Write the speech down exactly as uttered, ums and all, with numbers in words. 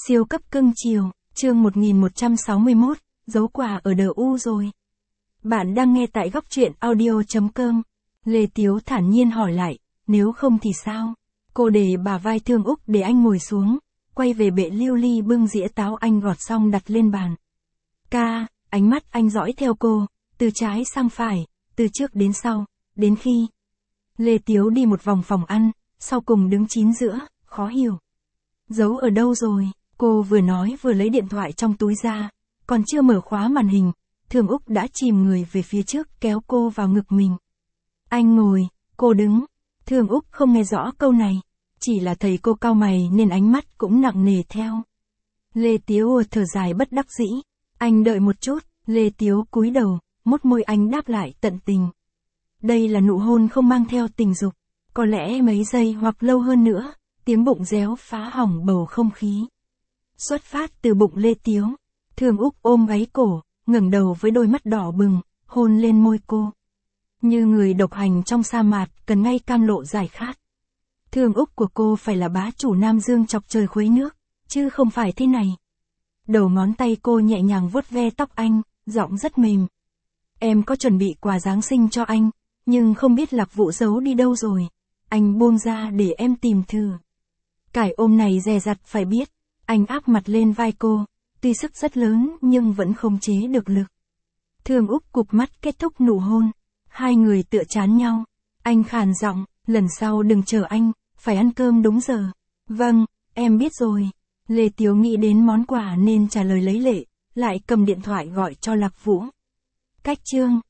Siêu cấp cưng chiều, chương một nghìn một trăm sáu mươi mốt, giấu quà ở đờ u rồi. Bạn đang nghe tại góc truyện audio chấm com. Lê Tiếu thản nhiên hỏi lại, nếu không thì sao? Cô để bà vai Thương Úc để anh ngồi xuống, quay về bệ lưu ly bưng dĩa táo anh gọt xong đặt lên bàn. Ca, ánh mắt anh dõi theo cô, từ trái sang phải, từ trước đến sau, đến khi Lê Tiếu đi một vòng phòng ăn, sau cùng đứng chín giữa, khó hiểu. Giấu ở đâu rồi? Cô vừa nói vừa lấy điện thoại trong túi ra, còn chưa mở khóa màn hình, Thương Úc đã chìm người về phía trước kéo cô vào ngực mình. Anh ngồi, cô đứng. Thương Úc không nghe rõ câu này, chỉ là thấy cô cau mày nên ánh mắt cũng nặng nề theo. Lê Tiếu thở dài bất đắc dĩ. Anh đợi một chút, Lê Tiếu cúi đầu, mút môi anh đáp lại tận tình. Đây là nụ hôn không mang theo tình dục, có lẽ mấy giây hoặc lâu hơn nữa, tiếng bụng réo phá hỏng bầu không khí. Xuất phát từ bụng Lê Tiếu, Thương Úc ôm gáy cổ, ngẩng đầu với đôi mắt đỏ bừng, hôn lên môi cô. Như người độc hành trong sa mạc, cần ngay cam lộ giải khát. Thương Úc của cô phải là bá chủ Nam Dương chọc trời khuấy nước, chứ không phải thế này. Đầu ngón tay cô nhẹ nhàng vuốt ve tóc anh, giọng rất mềm. Em có chuẩn bị quà Giáng sinh cho anh, nhưng không biết Lạc Vũ giấu đi đâu rồi. Anh buông ra để em tìm thử. Cải ôm này dè dặt phải biết. Anh áp mặt lên vai cô, tuy sức rất lớn nhưng vẫn không chế được lực. Thương Úc cụp mắt kết thúc nụ hôn. Hai người tựa chán nhau. Anh khàn giọng, lần sau đừng chờ anh, phải ăn cơm đúng giờ. Vâng, em biết rồi. Lê Tiếu nghĩ đến món quà nên trả lời lấy lệ, lại cầm điện thoại gọi cho Lạc Vũ. Cách chương